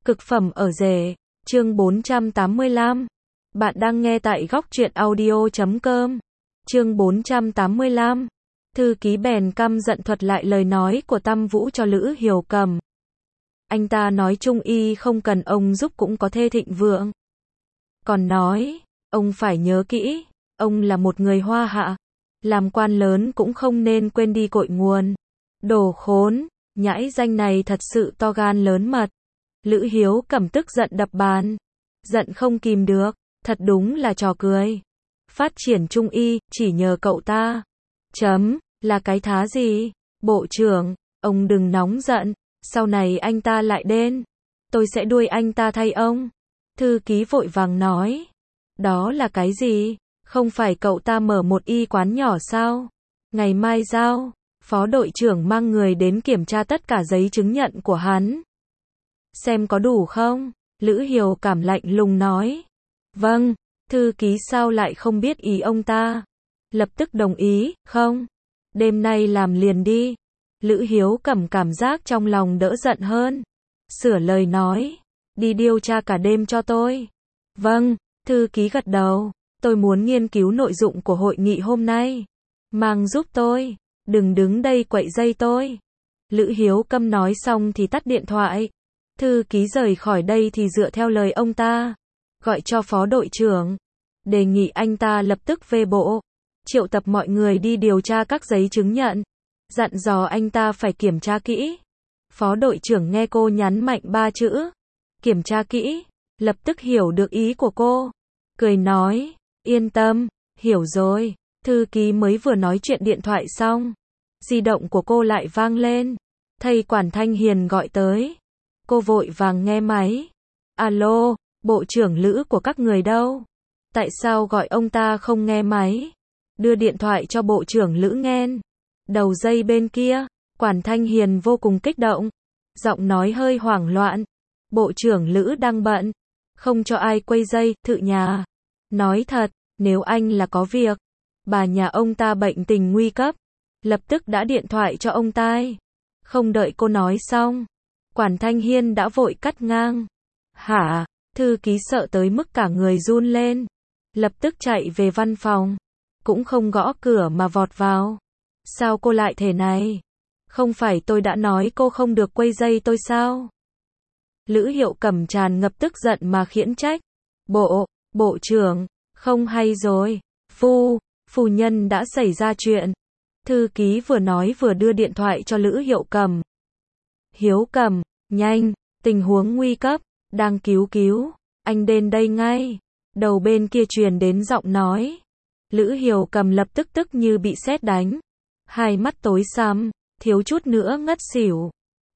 Cực phẩm ở rể, chương 485. Bạn đang nghe tại góc truyện audio.com. Chương 485. Thư ký bèn căm giận thuật lại lời nói của Tam Vũ cho Lữ Hiểu Cầm. Anh ta nói Trung Y không cần ông giúp cũng có thể thịnh vượng. Còn nói, ông phải nhớ kỹ, ông là một người Hoa Hạ, làm quan lớn cũng không nên quên đi cội nguồn. Đồ khốn, nhãi danh này thật sự to gan lớn mật. Lữ Hiếu Cẩm tức giận đập bàn. Giận không kìm được, thật đúng là trò cười. Phát triển Trung Y, chỉ nhờ cậu ta. Là cái thá gì? Bộ trưởng, ông đừng nóng giận, sau này anh ta lại đến. Tôi sẽ đuổi anh ta thay ông. Thư ký vội vàng nói. Đó là cái gì? Không phải cậu ta mở một y quán nhỏ sao? Ngày mai giao, phó đội trưởng mang người đến kiểm tra tất cả giấy chứng nhận của hắn. Xem có đủ không? Lữ Hiểu Cảm lạnh lùng nói. Vâng, thư ký sao lại không biết ý ông ta? Lập tức đồng ý, không? Đêm nay làm liền đi. Lữ Hiếu Cẩm cảm giác trong lòng đỡ giận hơn. Sửa lời nói. Đi điều tra cả đêm cho tôi. Vâng, thư ký gật đầu. Tôi muốn nghiên cứu nội dung của hội nghị hôm nay. Mang giúp tôi. Đừng đứng đây quậy dây tôi. Lữ Hiếu Cẩm nói xong thì tắt điện thoại. Thư ký rời khỏi đây thì dựa theo lời ông ta. Gọi cho phó đội trưởng. Đề nghị anh ta lập tức về bộ. Triệu tập mọi người đi điều tra các giấy chứng nhận. Dặn dò anh ta phải kiểm tra kỹ. Phó đội trưởng nghe cô nhắn mạnh 3 chữ. Kiểm tra kỹ. Lập tức hiểu được ý của cô. Cười nói. Yên tâm. Hiểu rồi. Thư ký mới vừa nói chuyện điện thoại xong. Di động của cô lại vang lên. Thầy Quản Thanh Hiền gọi tới. Cô vội vàng nghe máy. Alo, bộ trưởng Lữ của các người đâu? Tại sao gọi ông ta không nghe máy? Đưa điện thoại cho bộ trưởng Lữ nghe. Đầu dây bên kia, Quản Thanh Hiền vô cùng kích động. Giọng nói hơi hoảng loạn. Bộ trưởng Lữ đang bận. Không cho ai quay dây, thự nhà. Nói thật, nếu anh là có việc. Bà nhà ông ta bệnh tình nguy cấp. Lập tức đã điện thoại cho ông ta. Không đợi cô nói xong. Quản Thanh Hiên đã vội cắt ngang. Hả? Thư ký sợ tới mức cả người run lên. Lập tức chạy về văn phòng. Cũng không gõ cửa mà vọt vào. Sao cô lại thế này? Không phải tôi đã nói cô không được quay dây tôi sao? Lữ Hiểu Cẩm tràn ngập tức giận mà khiển trách. Bộ trưởng, không hay rồi. Phu nhân đã xảy ra chuyện. Thư ký vừa nói vừa đưa điện thoại cho Lữ Hiểu Cẩm. Hiếu Cẩm, nhanh, tình huống nguy cấp, đang cứu, anh đến đây ngay. Đầu bên kia truyền đến giọng nói. Lữ Hiểu Cẩm lập tức như bị sét đánh. Hai mắt tối sầm, thiếu chút nữa ngất xỉu.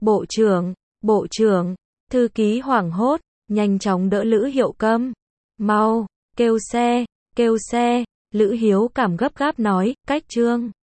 Bộ trưởng, thư ký hoảng hốt, nhanh chóng đỡ Lữ Hiểu Cẩm. Mau, kêu xe, Lữ Hiếu Cảm gấp gáp nói, cách trương.